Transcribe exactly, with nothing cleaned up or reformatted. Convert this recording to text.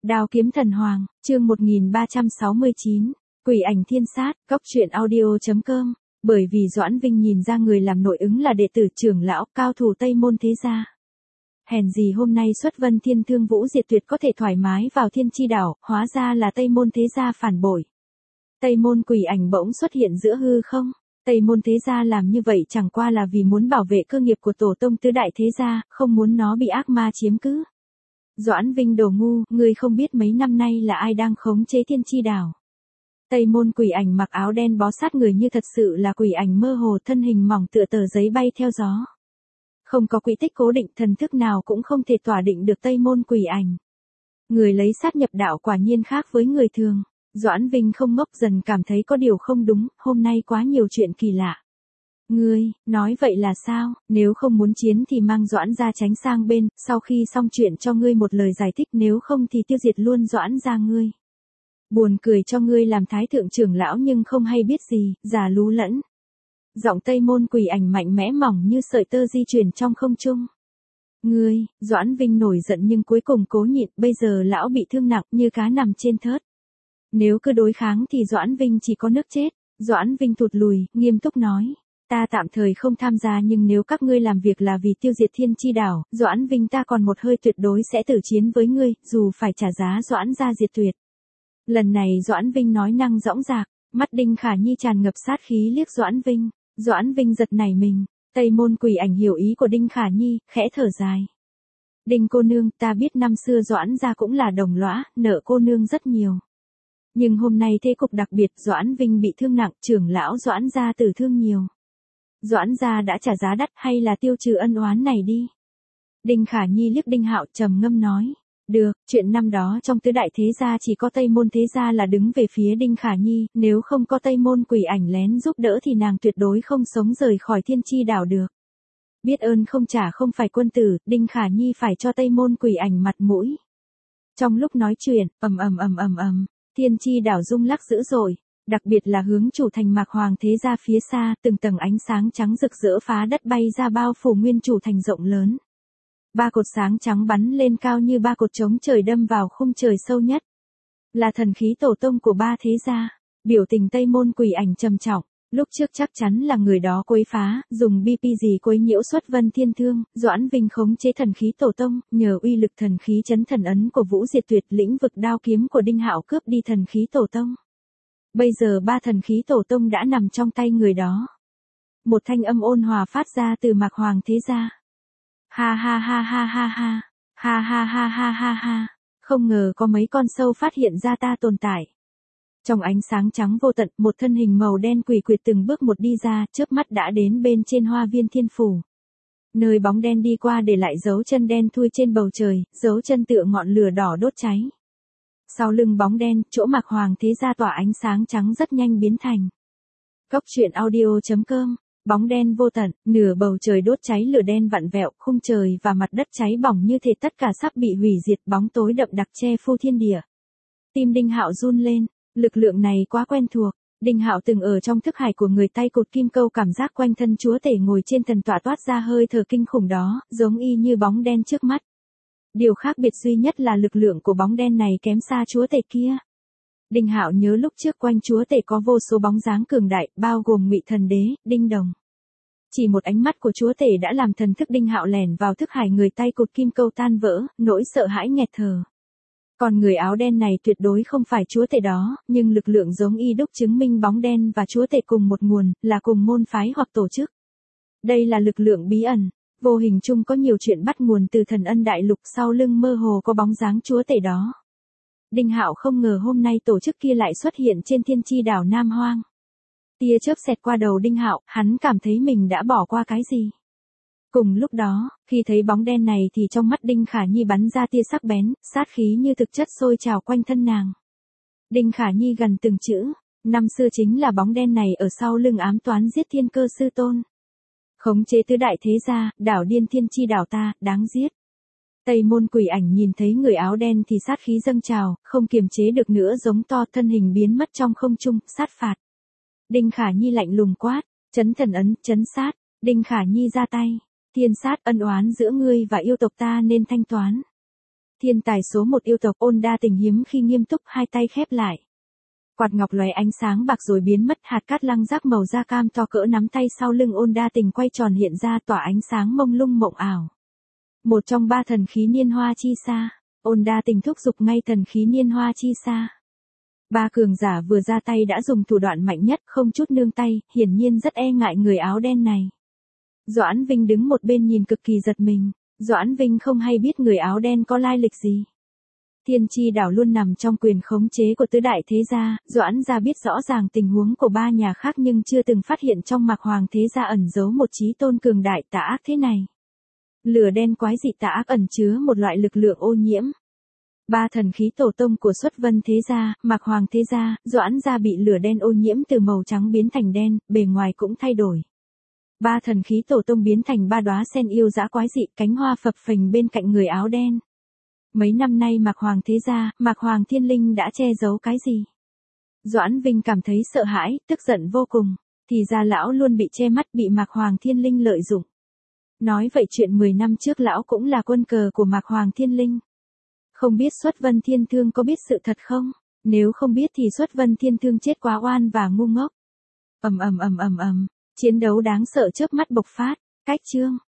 Đao kiếm thần hoàng, chương một nghìn ba trăm sáu mươi chín, quỷ ảnh thiên sát, cóc truyện audio chấm com. Bởi vì Doãn Vinh nhìn ra người làm nội ứng là đệ tử trưởng lão, cao thủ Tây Môn thế gia. Hèn gì hôm nay xuất vân thiên thương vũ diệt tuyệt có thể thoải mái vào thiên chi đảo, hóa ra là Tây Môn thế gia phản bội. Tây Môn quỷ ảnh bỗng xuất hiện giữa hư không. Tây Môn thế gia làm như vậy chẳng qua là vì muốn bảo vệ cơ nghiệp của tổ tông tứ đại thế gia, không muốn nó bị ác ma chiếm cứ. Doãn Vinh đồ ngu, ngươi không biết mấy năm nay là ai đang khống chế thiên chi đảo. Tây Môn quỷ ảnh mặc áo đen bó sát người như thật sự là quỷ ảnh mơ hồ, thân hình mỏng tựa tờ giấy bay theo gió. Không có quỹ tích cố định, thần thức nào cũng không thể tỏa định được Tây Môn quỷ ảnh. Người lấy sát nhập đạo quả nhiên khác với người thường. Doãn Vinh không ngốc, dần cảm thấy có điều không đúng, hôm nay quá nhiều chuyện kỳ lạ. Ngươi, nói vậy là sao, nếu không muốn chiến thì mang Doãn gia tránh sang bên, sau khi xong chuyện cho ngươi một lời giải thích, nếu không thì tiêu diệt luôn Doãn gia ngươi. Buồn cười cho ngươi làm thái thượng trưởng lão nhưng không hay biết gì, già lú lẫn. Giọng Tây Môn quỷ ảnh mạnh mẽ mỏng như sợi tơ di chuyển trong không trung. Ngươi, Doãn Vinh nổi giận nhưng cuối cùng cố nhịn, bây giờ lão bị thương nặng như cá nằm trên thớt. Nếu cứ đối kháng thì Doãn Vinh chỉ có nước chết. Doãn Vinh thụt lùi, nghiêm túc nói. Ta tạm thời không tham gia, nhưng nếu các ngươi làm việc là vì tiêu diệt thiên chi đảo, Doãn Vinh ta còn một hơi tuyệt đối sẽ tử chiến với ngươi, dù phải trả giá Doãn gia diệt tuyệt. Lần này Doãn Vinh nói năng dõng dạc, mắt Đinh Khả Nhi tràn ngập sát khí liếc Doãn Vinh. Doãn Vinh giật nảy mình. Tây Môn quỷ ảnh hiểu ý của Đinh Khả Nhi, khẽ thở dài. Đinh cô nương, ta biết năm xưa Doãn gia cũng là đồng lõa, nợ cô nương rất nhiều. Nhưng hôm nay thế cục đặc biệt, Doãn Vinh bị thương nặng, trưởng lão Doãn gia tử thương nhiều. Doãn gia đã trả giá đắt, hay là tiêu trừ ân oán này đi. Đinh Khả Nhi liếc Đinh Hạo trầm ngâm nói. Được, chuyện năm đó trong tứ đại thế gia chỉ có Tây Môn thế gia là đứng về phía Đinh Khả Nhi, nếu không có Tây Môn quỷ ảnh lén giúp đỡ thì nàng tuyệt đối không sống rời khỏi thiên chi đảo được. Biết ơn không trả không phải quân tử, Đinh Khả Nhi phải cho Tây Môn quỷ ảnh mặt mũi. Trong lúc nói chuyện, ầm ầm ầm ầm ầm, thiên chi đảo rung lắc dữ dội, đặc biệt là hướng chủ thành Mạc Hoàng thế gia phía xa, từng tầng ánh sáng trắng rực rỡ phá đất bay ra bao phủ nguyên chủ thành rộng lớn. Ba cột sáng trắng bắn lên cao như ba cột trống trời đâm vào khung trời sâu nhất. Là thần khí tổ tông của ba thế gia. Biểu tình Tây Môn quỷ ảnh trầm trọng. Lúc trước chắc chắn là người đó quấy phá, dùng bê pê gì quấy nhiễu xuất vân thiên thương, Doãn Vinh khống chế thần khí tổ tông, nhờ uy lực thần khí chấn thần ấn của Vũ Diệt Tuyệt, lĩnh vực đao kiếm của Đinh Hạo cướp đi thần khí tổ tông. Bây giờ ba thần khí tổ tông đã nằm trong tay người đó. Một thanh âm ôn hòa phát ra từ Mạc Hoàng thế gia. Ha ha ha ha ha ha, ha ha ha ha ha ha, không ngờ có mấy con sâu phát hiện ra ta tồn tại. Trong ánh sáng trắng vô tận, một thân hình màu đen quỷ quyệt từng bước một đi ra, chớp mắt đã đến bên trên hoa viên thiên phủ. Nơi bóng đen đi qua để lại dấu chân đen thui trên bầu trời, dấu chân tựa ngọn lửa đỏ đốt cháy. Sau lưng bóng đen, chỗ Mạc Hoàng thế gia tỏa ánh sáng trắng rất nhanh biến thành. Cóc truyện audio chấm com. Bóng đen vô tận, nửa bầu trời đốt cháy lửa đen vặn vẹo, khung trời và mặt đất cháy bỏng như thể tất cả sắp bị hủy diệt, bóng tối đậm đặc che phủ thiên địa. Tim Đinh Hạo run lên, lực lượng này quá quen thuộc. Đinh Hạo từng ở trong thức hải của người tay cột kim câu, cảm giác quanh thân chúa tể ngồi trên thần tọa toát ra hơi thở kinh khủng đó, giống y như bóng đen trước mắt. Điều khác biệt duy nhất là lực lượng của bóng đen này kém xa chúa tể kia. Đinh Hạo nhớ lúc trước quanh chúa tể có vô số bóng dáng cường đại, bao gồm Ngụy Thần Đế, Đinh Đồng. Chỉ một ánh mắt của chúa tể đã làm thần thức Đinh Hạo lẻn vào thức hải người tay cột kim câu tan vỡ, nỗi sợ hãi nghẹt thở. Còn người áo đen này tuyệt đối không phải chúa tể đó, nhưng lực lượng giống y đúc chứng minh bóng đen và chúa tể cùng một nguồn, là cùng môn phái hoặc tổ chức. Đây là lực lượng bí ẩn, vô hình chung có nhiều chuyện bắt nguồn từ Thần Ân Đại Lục, sau lưng mơ hồ có bóng dáng chúa tể đó. Đinh Hạo không ngờ hôm nay tổ chức kia lại xuất hiện trên thiên chi đảo Nam Hoang. Tia chớp xẹt qua đầu Đinh Hạo, hắn cảm thấy mình đã bỏ qua cái gì. Cùng lúc đó, khi thấy bóng đen này thì trong mắt Đinh Khả Nhi bắn ra tia sắc bén, sát khí như thực chất sôi trào quanh thân nàng. Đinh Khả Nhi gần từng chữ, năm xưa chính là bóng đen này ở sau lưng ám toán giết Thiên Cơ sư tôn. Khống chế tứ đại thế gia, đảo điên thiên chi đảo ta, đáng giết. Tây Môn quỷ ảnh nhìn thấy người áo đen thì sát khí dâng trào, không kiềm chế được nữa giống to, thân hình biến mất trong không trung, sát phạt. Đinh Khả Nhi lạnh lùng quát, chấn thần ấn, chấn sát. Đinh Khả Nhi ra tay, thiên sát, ân oán giữa ngươi và yêu tộc ta nên thanh toán. Thiên tài số một yêu tộc Ôn Đa Tình hiếm khi nghiêm túc hai tay khép lại. Quạt ngọc lóe ánh sáng bạc rồi biến mất, hạt cát lăng rác màu da cam to cỡ nắm tay sau lưng Ôn Đa Tình quay tròn hiện ra tỏa ánh sáng mông lung mộng ảo. Một trong ba thần khí niên hoa chi sa, Ôn Đa Tình thúc giục ngay thần khí niên hoa chi sa. Ba cường giả vừa ra tay đã dùng thủ đoạn mạnh nhất, không chút nương tay, hiển nhiên rất e ngại người áo đen này. Doãn Vinh đứng một bên nhìn cực kỳ giật mình, Doãn Vinh không hay biết người áo đen có lai lịch gì. Thiên Chi đảo luôn nằm trong quyền khống chế của tứ đại thế gia, Doãn gia biết rõ ràng tình huống của ba nhà khác nhưng chưa từng phát hiện trong Mạc Hoàng thế gia ẩn giấu một chí tôn cường đại tà ác thế này. Lửa đen quái dị tà ác ẩn chứa một loại lực lượng ô nhiễm. Ba thần khí tổ tông của Xuất Vân thế gia, Mạc Hoàng thế gia, Doãn gia bị lửa đen ô nhiễm từ màu trắng biến thành đen, bề ngoài cũng thay đổi. Ba thần khí tổ tông biến thành ba đóa sen yêu dã quái dị, cánh hoa phập phình bên cạnh người áo đen. Mấy năm nay Mạc Hoàng thế gia, Mạc Hoàng Thiên Linh đã che giấu cái gì? Doãn Vinh cảm thấy sợ hãi, tức giận vô cùng. Thì ra lão luôn bị che mắt, bị Mạc Hoàng Thiên Linh lợi dụng. Nói vậy chuyện mười năm trước lão cũng là quân cờ của Mạc Hoàng Thiên Linh. Không biết Xuất Vân Thiên Thương có biết sự thật không? Nếu không biết thì Xuất Vân Thiên Thương chết quá oan và ngu ngốc. Ầm ầm ầm ầm ầm, chiến đấu đáng sợ chớp mắt bộc phát. Cách chương